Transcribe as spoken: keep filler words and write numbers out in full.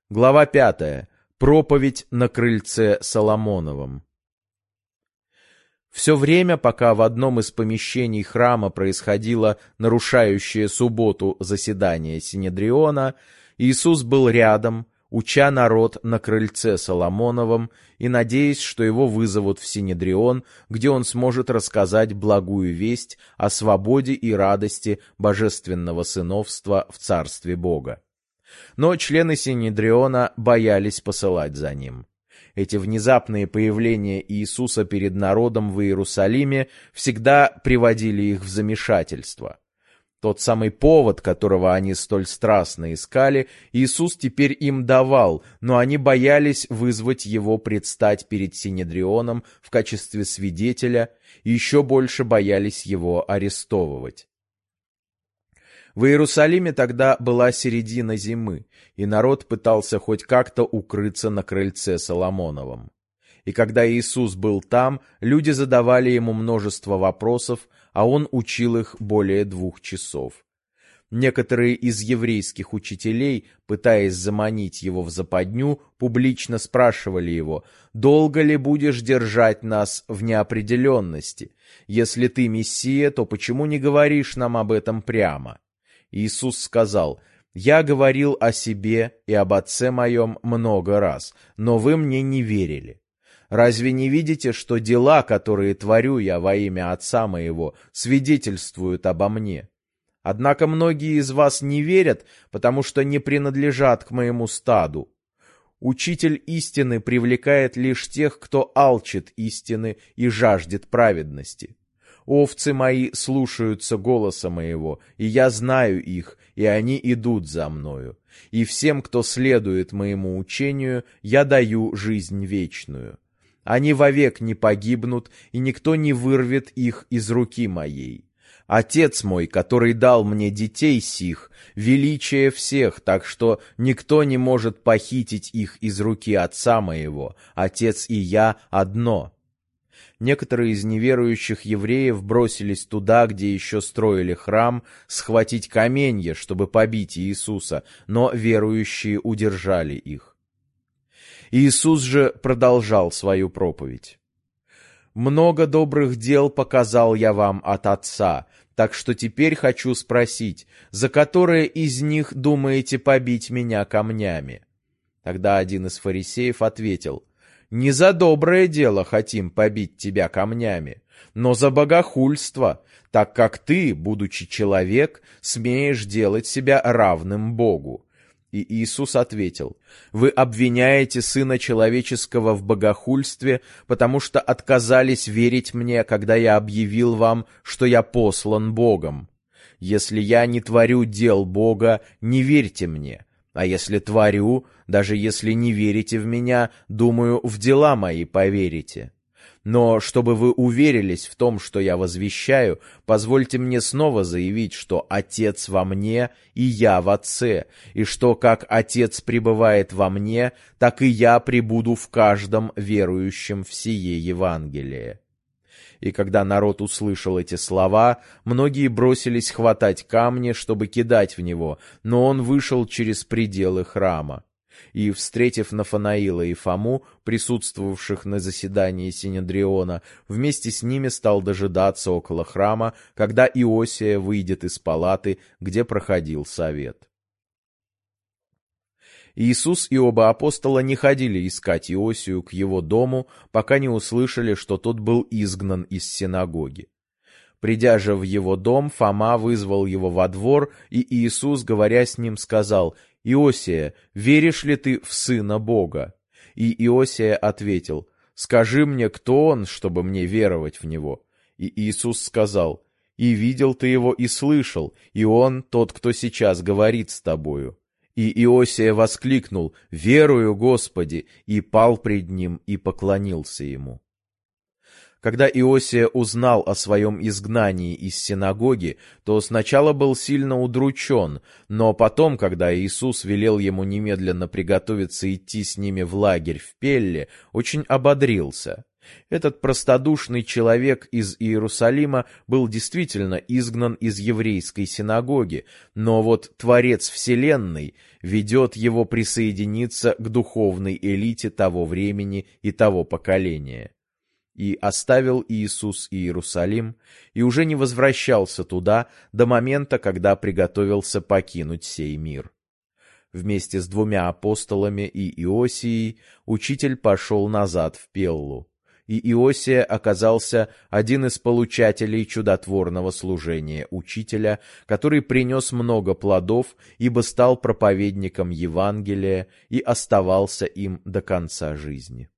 Глава пятая. Проповедь на крыльце Соломоновом. Все время, пока в одном из помещений храма происходило нарушающее субботу заседание Синедриона, Иисус был рядом, уча народ на крыльце Соломоновом и надеясь, что его вызовут в Синедрион, где он сможет рассказать благую весть о свободе и радости божественного сыновства в Царстве Бога. Но члены Синедриона боялись посылать за ним. Эти внезапные появления Иисуса перед народом в Иерусалиме всегда приводили их в замешательство. Тот самый повод, которого они столь страстно искали, Иисус теперь им давал, но они боялись вызвать его предстать перед Синедрионом в качестве свидетеля и еще больше боялись его арестовывать. В Иерусалиме тогда была середина зимы, и народ пытался хоть как-то укрыться на крыльце Соломоновом. И когда Иисус был там, люди задавали ему множество вопросов, а он учил их более двух часов. Некоторые из еврейских учителей, пытаясь заманить его в западню, публично спрашивали его: «Долго ли будешь держать нас в неопределенности? Если ты Мессия, то почему не говоришь нам об этом прямо?» Иисус сказал: «Я говорил о себе и об Отце моем много раз, но вы мне не верили. Разве не видите, что дела, которые творю я во имя Отца моего, свидетельствуют обо мне? Однако многие из вас не верят, потому что не принадлежат к моему стаду. Учитель истины привлекает лишь тех, кто алчит истины и жаждет праведности. Овцы мои слушаются голоса моего, и я знаю их, и они идут за мною. И всем, кто следует моему учению, я даю жизнь вечную. Они вовек не погибнут, и никто не вырвет их из руки моей. Отец мой, который дал мне детей сих, величие всех, так что никто не может похитить их из руки Отца моего. Отец и я одно». Некоторые из неверующих евреев бросились туда, где еще строили храм, схватить каменья, чтобы побить Иисуса, но верующие удержали их. Иисус же продолжал свою проповедь. «Много добрых дел показал я вам от Отца, так что теперь хочу спросить, за которое из них думаете побить меня камнями?» Тогда один из фарисеев ответил: «Не за доброе дело хотим побить тебя камнями, но за богохульство, так как ты, будучи человек, смеешь делать себя равным Богу». И Иисус ответил: «Вы обвиняете Сына Человеческого в богохульстве, потому что отказались верить мне, когда я объявил вам, что я послан Богом. Если я не творю дел Бога, не верьте мне. А если творю, даже если не верите в меня, думаю, в дела мои поверите. Но чтобы вы уверились в том, что я возвещаю, позвольте мне снова заявить, что Отец во мне и я в Отце, и что как Отец пребывает во мне, так и я пребуду в каждом верующем в сие Евангелие». И когда народ услышал эти слова, многие бросились хватать камни, чтобы кидать в него, но он вышел через пределы храма. И, встретив Нафанаила и Фому, присутствовавших на заседании Синедриона, вместе с ними стал дожидаться около храма, когда Иосия выйдет из палаты, где проходил совет. Иисус и оба апостола не ходили искать Иосию к его дому, пока не услышали, что тот был изгнан из синагоги. Придя же в его дом, Фома вызвал его во двор, и Иисус, говоря с ним, сказал: «Иосия, веришь ли ты в Сына Бога?» И Иосия ответил: «Скажи мне, кто он, чтобы мне веровать в него?» И Иисус сказал: «И видел ты его, и слышал, и он тот, кто сейчас говорит с тобою». И Иосия воскликнул: «Верую, Господи!» и пал пред ним и поклонился ему. Когда Иосия узнал о своем изгнании из синагоги, то сначала был сильно удручен, но потом, когда Иисус велел ему немедленно приготовиться идти с ними в лагерь в Пелле, очень ободрился. Этот простодушный человек из Иерусалима был действительно изгнан из еврейской синагоги, но вот Творец Вселенной ведет его присоединиться к духовной элите того времени и того поколения. И оставил Иисус Иерусалим, и уже не возвращался туда до момента, когда приготовился покинуть сей мир. Вместе с двумя апостолами и Иосией учитель пошел назад в Пеллу. И Иосия оказался один из получателей чудотворного служения учителя, который принес много плодов, ибо стал проповедником Евангелия и оставался им до конца жизни.